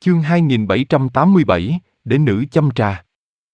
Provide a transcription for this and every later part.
Chương 2787, để nữ chăm trà.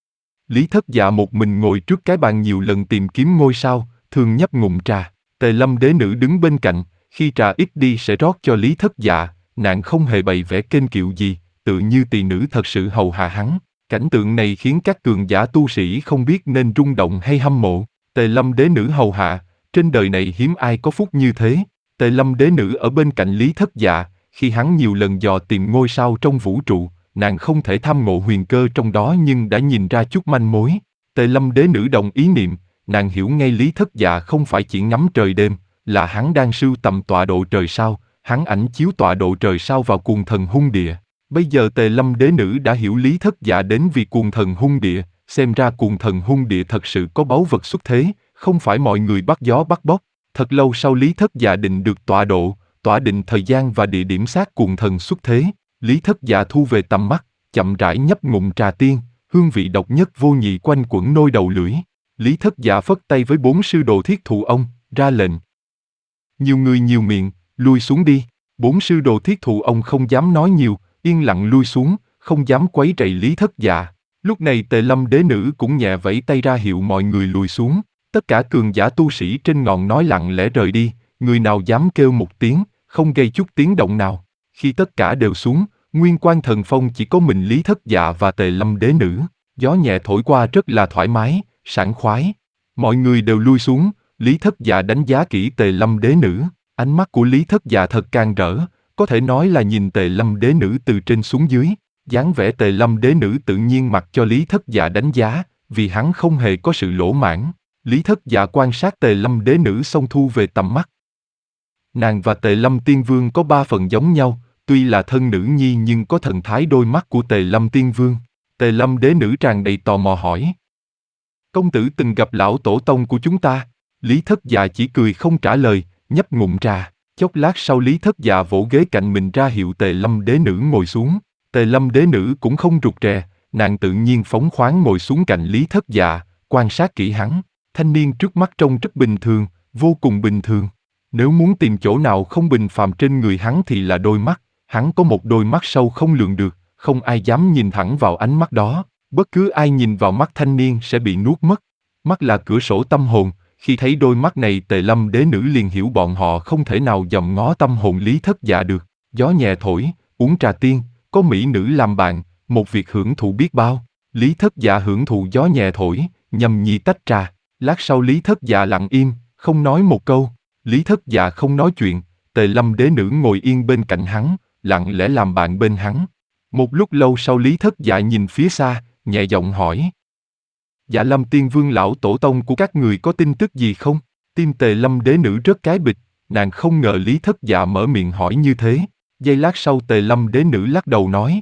Lý Thất Dạ một mình ngồi trước cái bàn nhiều lần tìm kiếm ngôi sao, thường nhấp ngụm trà. Tề Lâm đế nữ đứng bên cạnh, khi trà ít đi sẽ rót cho Lý Thất Dạ, nàng không hề bày vẽ kênh kiệu gì, tự như tỳ nữ thật sự hầu hạ hắn. Cảnh tượng này khiến các cường giả tu sĩ không biết nên rung động hay hâm mộ. Tề Lâm đế nữ hầu hạ, trên đời này hiếm ai có phúc như thế. Tề Lâm đế nữ ở bên cạnh Lý Thất Dạ, khi hắn nhiều lần dò tìm ngôi sao trong vũ trụ, nàng không thể tham ngộ huyền cơ trong đó nhưng đã nhìn ra chút manh mối. Tề Lâm đế nữ đồng ý niệm, nàng hiểu ngay Lý Thất Dạ không phải chỉ ngắm trời đêm, là hắn đang sưu tầm tọa độ trời sao, hắn ảnh chiếu tọa độ trời sao vào cuồng thần hung địa. Bây giờ Tề Lâm đế nữ đã hiểu Lý Thất Dạ đến vì cuồng thần hung địa, xem ra cuồng thần hung địa thật sự có báu vật xuất thế, không phải mọi người bắt gió bắt bóc. Thật lâu sau Lý Thất Dạ định được tọa độ, tỏa định thời gian và địa điểm xác cuồng thần xuất thế, Lý Thất Dạ thu về tầm mắt, chậm rãi nhấp ngụm trà tiên, hương vị độc nhất vô nhị quanh quẩn nôi đầu lưỡi. Lý Thất Dạ phất tay với 4 sư đồ thiết thụ ông, ra lệnh. Nhiều người nhiều miệng, lui xuống đi. 4 sư đồ thiết thụ ông không dám nói nhiều, yên lặng lui xuống, không dám quấy rầy Lý Thất Dạ. Lúc này Tề Lâm đế nữ cũng nhẹ vẫy tay ra hiệu mọi người lùi xuống. Tất cả cường giả tu sĩ trên ngọn nói lặng lẽ rời đi, người nào dám kêu một tiếng, không gây chút tiếng động nào. Khi tất cả đều xuống, Nguyên Quan Thần Phong chỉ có mình Lý Thất Dạ và Tề Lâm đế nữ. Gió nhẹ thổi qua rất là thoải mái, sảng khoái. Mọi người đều lui xuống, Lý Thất Dạ đánh giá kỹ Tề Lâm đế nữ. Ánh mắt của Lý Thất Dạ thật can rỡ, có thể nói là nhìn Tề Lâm đế nữ từ trên xuống dưới. Dáng vẻ Tề Lâm đế nữ tự nhiên mặc cho Lý Thất Dạ đánh giá, vì hắn không hề có sự lỗ mãn. Lý Thất Dạ quan sát Tề Lâm đế nữ xong thu về tầm mắt. Nàng và Tề Lâm Tiên Vương có 3 phần giống nhau, tuy là thân nữ nhi nhưng có thần thái đôi mắt của Tề Lâm Tiên Vương. Tề Lâm đế nữ tràn đầy tò mò hỏi. Công tử từng gặp lão tổ tông của chúng ta? Lý Thất Dạ chỉ cười không trả lời, nhấp ngụm trà. Chốc lát sau Lý Thất Dạ vỗ ghế cạnh mình ra hiệu Tề Lâm đế nữ ngồi xuống. Tề Lâm đế nữ cũng không rụt rè, nàng tự nhiên phóng khoáng ngồi xuống cạnh Lý Thất Dạ, quan sát kỹ hắn. Thanh niên trước mắt trông rất bình thường, vô cùng bình thường. Nếu muốn tìm chỗ nào không bình phàm trên người hắn thì là đôi mắt, hắn có một đôi mắt sâu không lường được, không ai dám nhìn thẳng vào ánh mắt đó, bất cứ ai nhìn vào mắt thanh niên sẽ bị nuốt mất. Mắt là cửa sổ tâm hồn, khi thấy đôi mắt này Tề Lâm đế nữ liền hiểu bọn họ không thể nào dòm ngó tâm hồn Lý Thất Dạ được. Gió nhẹ thổi, uống trà tiên, có mỹ nữ làm bạn, một việc hưởng thụ biết bao. Lý Thất Dạ hưởng thụ gió nhẹ thổi, nhâm nhi tách trà. Lát sau Lý Thất Dạ lặng im, không nói một câu. Lý Thất Dạ không nói chuyện, Tề Lâm đế nữ ngồi yên bên cạnh hắn, lặng lẽ làm bạn bên hắn. Một lúc lâu sau Lý Thất Dạ nhìn phía xa, nhẹ giọng hỏi. Dạ Lâm Tiên Vương lão tổ tông của các người có tin tức gì không? Tim Tề Lâm đế nữ rất cái bịch, nàng không ngờ Lý Thất Dạ mở miệng hỏi như thế. Giây lát sau Tề Lâm đế nữ lắc đầu nói.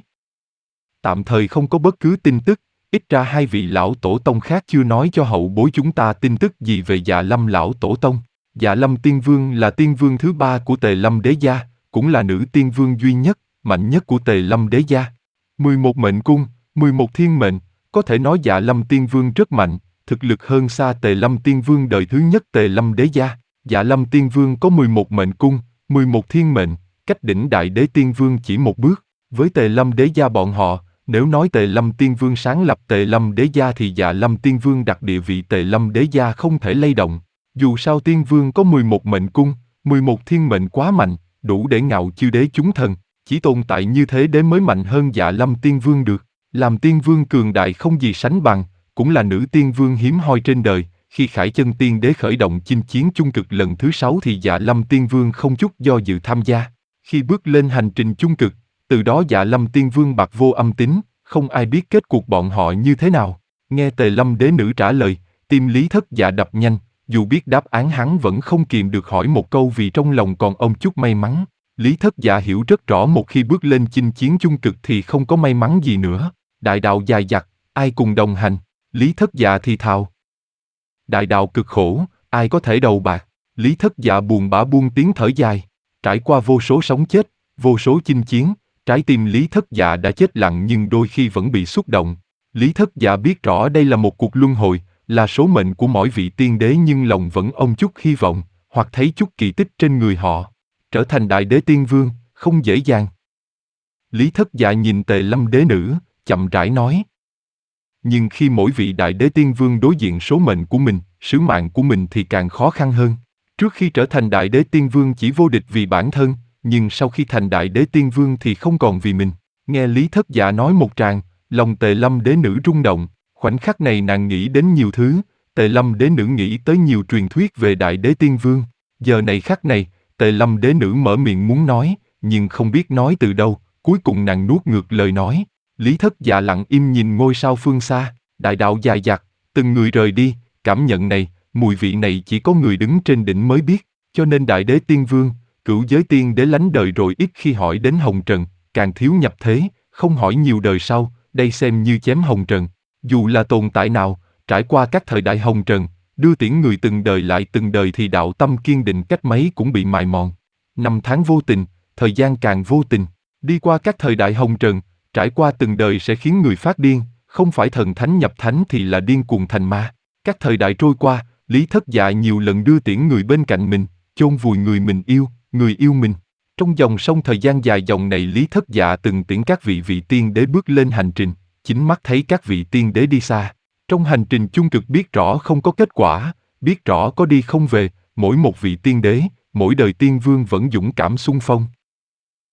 Tạm thời không có bất cứ tin tức, ít ra 2 vị lão tổ tông khác chưa nói cho hậu bối chúng ta tin tức gì về Dạ Lâm lão tổ tông. Dạ Lâm Tiên Vương là tiên vương thứ 3 của Tề Lâm đế gia, cũng là nữ tiên vương duy nhất, mạnh nhất của Tề Lâm đế gia. 11 mệnh cung, 11 thiên mệnh, có thể nói Dạ Lâm Tiên Vương rất mạnh, thực lực hơn xa Tề Lâm Tiên Vương đời thứ nhất Tề Lâm đế gia. Dạ Lâm Tiên Vương có 11 mệnh cung, 11 thiên mệnh, cách đỉnh Đại Đế Tiên Vương chỉ một bước. Với Tề Lâm đế gia bọn họ, nếu nói Tề Lâm Tiên Vương sáng lập Tề Lâm đế gia thì Dạ Lâm Tiên Vương đặt địa vị Tề Lâm đế gia không thể lay động. Dù sao Tiên Vương có 11 mệnh cung, 11 thiên mệnh quá mạnh, đủ để ngạo chư đế chúng thần, chỉ tồn tại như thế đế mới mạnh hơn Dạ Lâm Tiên Vương được. Làm Tiên Vương cường đại không gì sánh bằng, cũng là nữ Tiên Vương hiếm hoi trên đời. Khi Khải Chân Tiên Đế khởi động chinh chiến chung cực lần thứ 6 thì Dạ Lâm Tiên Vương không chút do dự tham gia. Khi bước lên hành trình chung cực, từ đó Dạ Lâm Tiên Vương bạc vô âm tín, không ai biết kết cuộc bọn họ như thế nào. Nghe Tề Lâm đế nữ trả lời, tim Lý Thất Dạ đập nhanh, dù biết đáp án hắn vẫn không kìm được hỏi một câu vì trong lòng còn ông chút may mắn. Lý Thất Dạ hiểu rất rõ một khi bước lên chinh chiến chung cực thì không có may mắn gì nữa. Đại đạo dài dặt, ai cùng đồng hành? Lý Thất Dạ thì thào. Đại đạo cực khổ, ai có thể đầu bạc? Lý Thất Dạ buồn bã buông tiếng thở dài. Trải qua vô số sống chết, vô số chinh chiến, trái tim Lý Thất Dạ đã chết lặng nhưng đôi khi vẫn bị xúc động. Lý Thất Dạ biết rõ đây là một cuộc luân hồi, là số mệnh của mỗi vị tiên đế nhưng lòng vẫn ôm chút hy vọng, hoặc thấy chút kỳ tích trên người họ. Trở thành Đại Đế Tiên Vương, không dễ dàng. Lý Thất Dạ nhìn Tề Lâm đế nữ, chậm rãi nói. Nhưng khi mỗi vị đại đế tiên vương đối diện số mệnh của mình, sứ mạng của mình thì càng khó khăn hơn. Trước khi trở thành đại đế tiên vương chỉ vô địch vì bản thân, nhưng sau khi thành đại đế tiên vương thì không còn vì mình. Nghe Lý Thất Dạ nói một tràng, lòng Tề Lâm đế nữ rung động, khoảnh khắc này nàng nghĩ đến nhiều thứ, Tề Lâm đế nữ nghĩ tới nhiều truyền thuyết về đại đế tiên vương. Giờ này khắc này, Tề Lâm đế nữ mở miệng muốn nói, nhưng không biết nói từ đâu, cuối cùng nàng nuốt ngược lời nói. Lý Thất Dạ lặng im nhìn ngôi sao phương xa, đại đạo dài dặt, từng người rời đi, cảm nhận này, mùi vị này chỉ có người đứng trên đỉnh mới biết, cho nên đại đế tiên vương, cửu giới tiên đế lánh đời rồi ít khi hỏi đến hồng trần, càng thiếu nhập thế, không hỏi nhiều đời sau, đây xem như chém hồng trần. Dù là tồn tại nào, trải qua các thời đại hồng trần, đưa tiễn người từng đời lại từng đời thì đạo tâm kiên định cách mấy cũng bị mài mòn. Năm tháng vô tình, thời gian càng vô tình, đi qua các thời đại hồng trần, trải qua từng đời sẽ khiến người phát điên, không phải thần thánh nhập thánh thì là điên cuồng thành ma. Các thời đại trôi qua, Lý Thất Dạ nhiều lần đưa tiễn người bên cạnh mình, chôn vùi người mình yêu, người yêu mình. Trong dòng sông thời gian dài dòng này Lý Thất Dạ từng tiễn các vị tiên đế bước lên hành trình, chính mắt thấy các vị tiên đế đi xa. Trong hành trình chung cực biết rõ không có kết quả, biết rõ có đi không về, mỗi một vị tiên đế, mỗi đời tiên vương vẫn dũng cảm xung phong,